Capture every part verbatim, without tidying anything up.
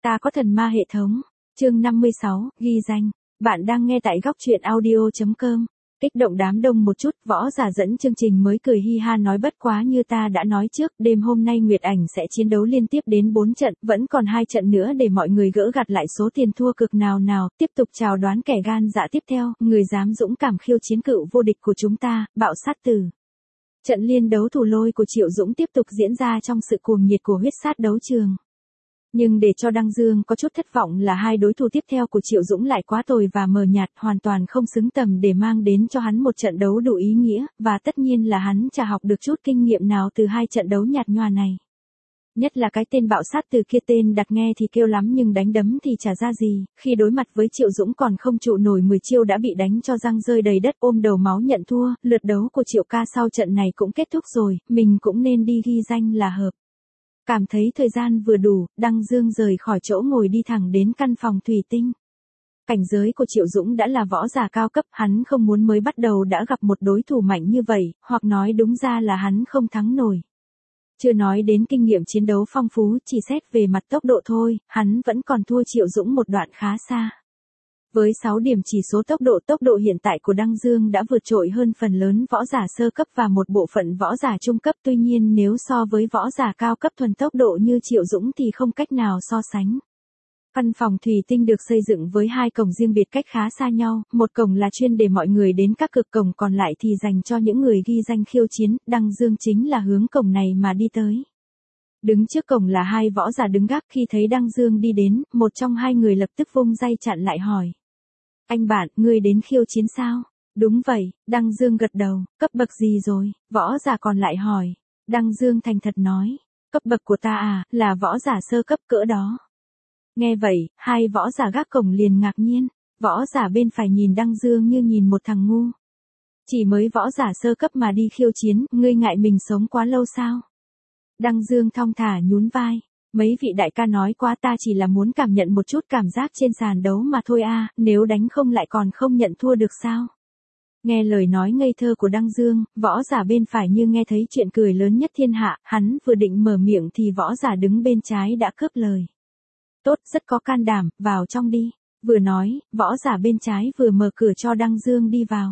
Ta có thần ma hệ thống. Chương năm mươi sáu, ghi danh. Bạn đang nghe tại góc truyện audio chấm com. Kích động đám đông một chút, Võ Giả dẫn chương trình mới cười hi ha nói bất quá như ta đã nói trước, đêm hôm nay Nguyệt Ảnh sẽ chiến đấu liên tiếp đến bốn trận, vẫn còn hai trận nữa để mọi người gỡ gặt lại số tiền thua cực nào nào, tiếp tục chào đoán kẻ gan dạ tiếp theo, người dám dũng cảm khiêu chiến cựu vô địch của chúng ta, Bạo Sát Tử. Trận liên đấu thủ lôi của Triệu Dũng tiếp tục diễn ra trong sự cuồng nhiệt của huyết sát đấu trường. Nhưng để cho Đăng Dương có chút thất vọng là hai đối thủ tiếp theo của Triệu Dũng lại quá tồi và mờ nhạt, hoàn toàn không xứng tầm để mang đến cho hắn một trận đấu đủ ý nghĩa, và tất nhiên là hắn chả học được chút kinh nghiệm nào từ hai trận đấu nhạt nhòa này. Nhất là cái tên Bạo Sát Từ kia, tên đặt nghe thì kêu lắm nhưng đánh đấm thì chả ra gì, khi đối mặt với Triệu Dũng còn không trụ nổi mười chiêu đã bị đánh cho răng rơi đầy đất, ôm đầu máu nhận thua. Lượt đấu của Triệu ca sau trận này cũng kết thúc rồi, mình cũng nên đi ghi danh là hợp. Cảm thấy thời gian vừa đủ, Đăng Dương rời khỏi chỗ ngồi đi thẳng đến căn phòng thủy tinh. Cảnh giới của Triệu Dũng đã là võ giả cao cấp, hắn không muốn mới bắt đầu đã gặp một đối thủ mạnh như vậy, hoặc nói đúng ra là hắn không thắng nổi. Chưa nói đến kinh nghiệm chiến đấu phong phú, chỉ xét về mặt tốc độ thôi, hắn vẫn còn thua Triệu Dũng một đoạn khá xa. Với sáu điểm chỉ số tốc độ, tốc độ hiện tại của Đăng Dương đã vượt trội hơn phần lớn võ giả sơ cấp và một bộ phận võ giả trung cấp, tuy nhiên nếu so với võ giả cao cấp thuần tốc độ như Triệu Dũng thì không cách nào so sánh. Căn phòng thủy tinh được xây dựng với hai cổng riêng biệt cách khá xa nhau, một cổng là chuyên để mọi người đến các cực, cổng còn lại thì dành cho những người ghi danh khiêu chiến, Đăng Dương chính là hướng cổng này mà đi tới. Đứng trước cổng là hai võ giả đứng gác, khi thấy Đăng Dương đi đến, một trong hai người lập tức vung dây chặn lại hỏi. Anh bạn, ngươi đến khiêu chiến sao? Đúng vậy, Đăng Dương gật đầu. Cấp bậc gì rồi? Võ giả còn lại hỏi. Đăng Dương thành thật nói. Cấp bậc của ta à, là võ giả sơ cấp cỡ đó. Nghe vậy, hai võ giả gác cổng liền ngạc nhiên. Võ giả bên phải nhìn Đăng Dương như nhìn một thằng ngu. Chỉ mới võ giả sơ cấp mà đi khiêu chiến, ngươi ngại mình sống quá lâu sao? Đăng Dương thong thả nhún vai. Mấy vị đại ca nói quá, ta chỉ là muốn cảm nhận một chút cảm giác trên sàn đấu mà thôi a, nếu đánh không lại còn không nhận thua được sao? Nghe lời nói ngây thơ của Đăng Dương, võ giả bên phải như nghe thấy chuyện cười lớn nhất thiên hạ, hắn vừa định mở miệng thì võ giả đứng bên trái đã cướp lời. Tốt, rất có can đảm, vào trong đi. Vừa nói, võ giả bên trái vừa mở cửa cho Đăng Dương đi vào.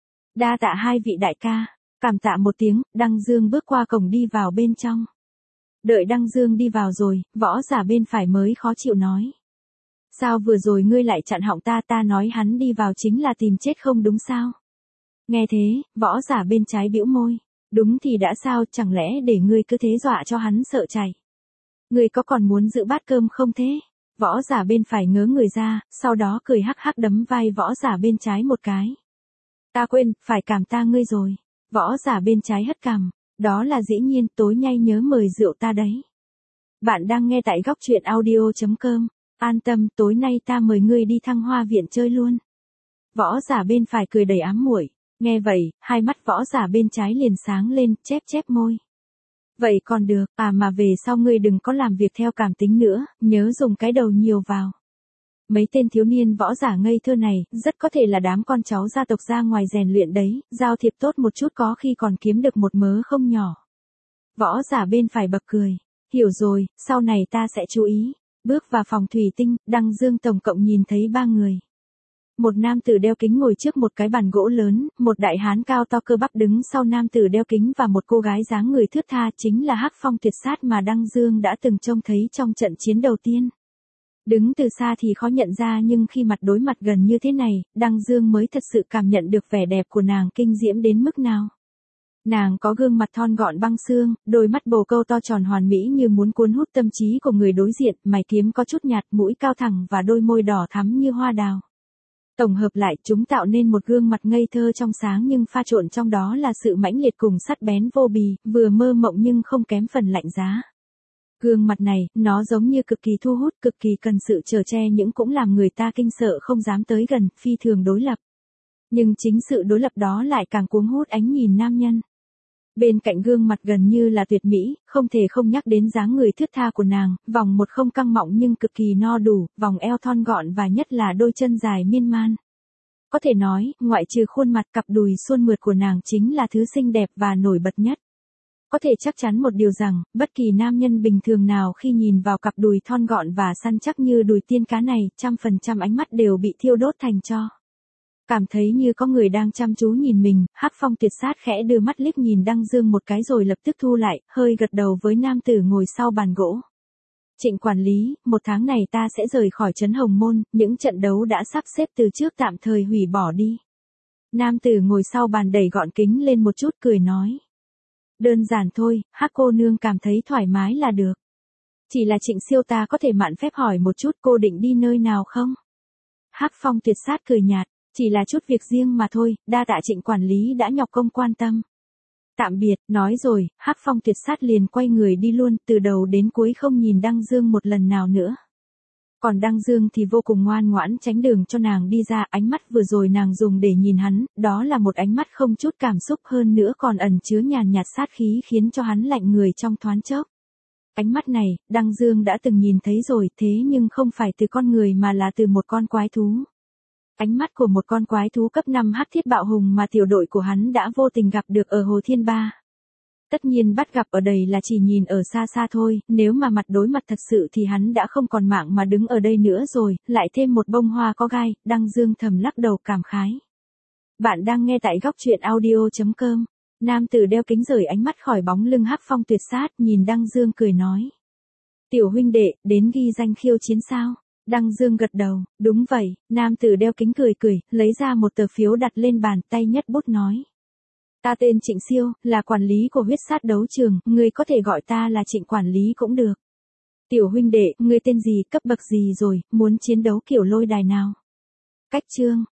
Đa tạ hai vị đại ca, cảm tạ một tiếng, Đăng Dương bước qua cổng đi vào bên trong. Đợi Đăng Dương đi vào rồi, võ giả bên phải mới khó chịu nói. Sao vừa rồi ngươi lại chặn họng ta, ta nói hắn đi vào chính là tìm chết không đúng sao? Nghe thế, võ giả bên trái bĩu môi. Đúng thì đã sao, chẳng lẽ để ngươi cứ thế dọa cho hắn sợ chạy? Ngươi có còn muốn giữ bát cơm không thế? Võ giả bên phải ngớ người ra, sau đó cười hắc hắc đấm vai võ giả bên trái một cái. Ta quên, phải cảm ta ngươi rồi. Võ giả bên trái hất cằm. Đó là dĩ nhiên, tối nay nhớ mời rượu ta đấy. Bạn đang nghe tại góc truyện audio chấm com. An tâm, tối nay ta mời ngươi đi Thăng Hoa Viện chơi luôn. Võ giả bên phải cười đầy ám muội. Nghe vậy, hai mắt võ giả bên trái liền sáng lên, chép chép môi. Vậy còn được, à mà về sau ngươi đừng có làm việc theo cảm tính nữa, nhớ dùng cái đầu nhiều vào. Mấy tên thiếu niên võ giả ngây thơ này, rất có thể là đám con cháu gia tộc ra ngoài rèn luyện đấy, giao thiệp tốt một chút có khi còn kiếm được một mớ không nhỏ. Võ giả bên phải bật cười. Hiểu rồi, sau này ta sẽ chú ý. Bước vào phòng thủy tinh, Đăng Dương tổng cộng nhìn thấy ba người. Một nam tử đeo kính ngồi trước một cái bàn gỗ lớn, một đại hán cao to cơ bắp đứng sau nam tử đeo kính và một cô gái dáng người thướt tha, chính là Hắc Phong tuyệt sát mà Đăng Dương đã từng trông thấy trong trận chiến đầu tiên. Đứng từ xa thì khó nhận ra nhưng khi mặt đối mặt gần như thế này, Đăng Dương mới thật sự cảm nhận được vẻ đẹp của nàng kinh diễm đến mức nào. Nàng có gương mặt thon gọn băng xương, đôi mắt bồ câu to tròn hoàn mỹ như muốn cuốn hút tâm trí của người đối diện, mày kiếm có chút nhạt, mũi cao thẳng và đôi môi đỏ thắm như hoa đào. Tổng hợp lại, chúng tạo nên một gương mặt ngây thơ trong sáng nhưng pha trộn trong đó là sự mãnh liệt cùng sắc bén vô bì, vừa mơ mộng nhưng không kém phần lạnh giá. Gương mặt này, nó giống như cực kỳ thu hút, cực kỳ cần sự chở che nhưng cũng làm người ta kinh sợ không dám tới gần, phi thường đối lập. Nhưng chính sự đối lập đó lại càng cuốn hút ánh nhìn nam nhân. Bên cạnh gương mặt gần như là tuyệt mỹ, không thể không nhắc đến dáng người thướt tha của nàng, vòng một không căng mọng nhưng cực kỳ no đủ, vòng eo thon gọn và nhất là đôi chân dài miên man. Có thể nói, ngoại trừ khuôn mặt, cặp đùi suôn mượt của nàng chính là thứ xinh đẹp và nổi bật nhất. Có thể chắc chắn một điều rằng, bất kỳ nam nhân bình thường nào khi nhìn vào cặp đùi thon gọn và săn chắc như đùi tiên cá này, trăm phần trăm ánh mắt đều bị thiêu đốt thành tro. Cảm thấy như có người đang chăm chú nhìn mình, Hắc Phong Tuyệt Sát khẽ đưa mắt liếc nhìn Đăng Dương một cái rồi lập tức thu lại, hơi gật đầu với nam tử ngồi sau bàn gỗ. Trịnh quản lý, một tháng này ta sẽ rời khỏi trấn Hồng Môn, những trận đấu đã sắp xếp từ trước tạm thời hủy bỏ đi. Nam tử ngồi sau bàn đẩy gọn kính lên một chút cười nói. Đơn giản thôi, Hắc cô nương cảm thấy thoải mái là được. Chỉ là Trịnh siêu ta có thể mạn phép hỏi một chút cô định đi nơi nào không? Hắc Phong Tuyệt Sát cười nhạt, chỉ là chút việc riêng mà thôi, đa tạ Trịnh quản lý đã nhọc công quan tâm. Tạm biệt, nói rồi, Hắc Phong Tuyệt Sát liền quay người đi luôn, từ đầu đến cuối không nhìn Đăng Dương một lần nào nữa. Còn Đăng Dương thì vô cùng ngoan ngoãn tránh đường cho nàng đi ra, ánh mắt vừa rồi nàng dùng để nhìn hắn, đó là một ánh mắt không chút cảm xúc hơn nữa còn ẩn chứa nhàn nhạt sát khí khiến cho hắn lạnh người trong thoáng chốc. Ánh mắt này, Đăng Dương đã từng nhìn thấy rồi, thế nhưng không phải từ con người mà là từ một con quái thú. Ánh mắt của một con quái thú cấp năm hắc thiết bạo hùng mà tiểu đội của hắn đã vô tình gặp được ở Hồ Thiên Ba. Tất nhiên bắt gặp ở đây là chỉ nhìn ở xa xa thôi, nếu mà mặt đối mặt thật sự thì hắn đã không còn mạng mà đứng ở đây nữa rồi, lại thêm một bông hoa có gai, Đăng Dương thầm lắc đầu cảm khái. Bạn đang nghe tại góc truyện audio chấm com. Nam tử đeo kính rời ánh mắt khỏi bóng lưng Hắc Phong Tuyệt Sát, nhìn Đăng Dương cười nói. Tiểu huynh đệ, đến ghi danh khiêu chiến sao? Đăng Dương gật đầu, đúng vậy, nam tử đeo kính cười cười, lấy ra một tờ phiếu đặt lên bàn, tay nhất bút nói. Ta tên Trịnh Siêu, là quản lý của huyết sát đấu trường, ngươi có thể gọi ta là Trịnh quản lý cũng được. Tiểu huynh đệ, ngươi tên gì, cấp bậc gì rồi, muốn chiến đấu kiểu lôi đài nào? Cách chương.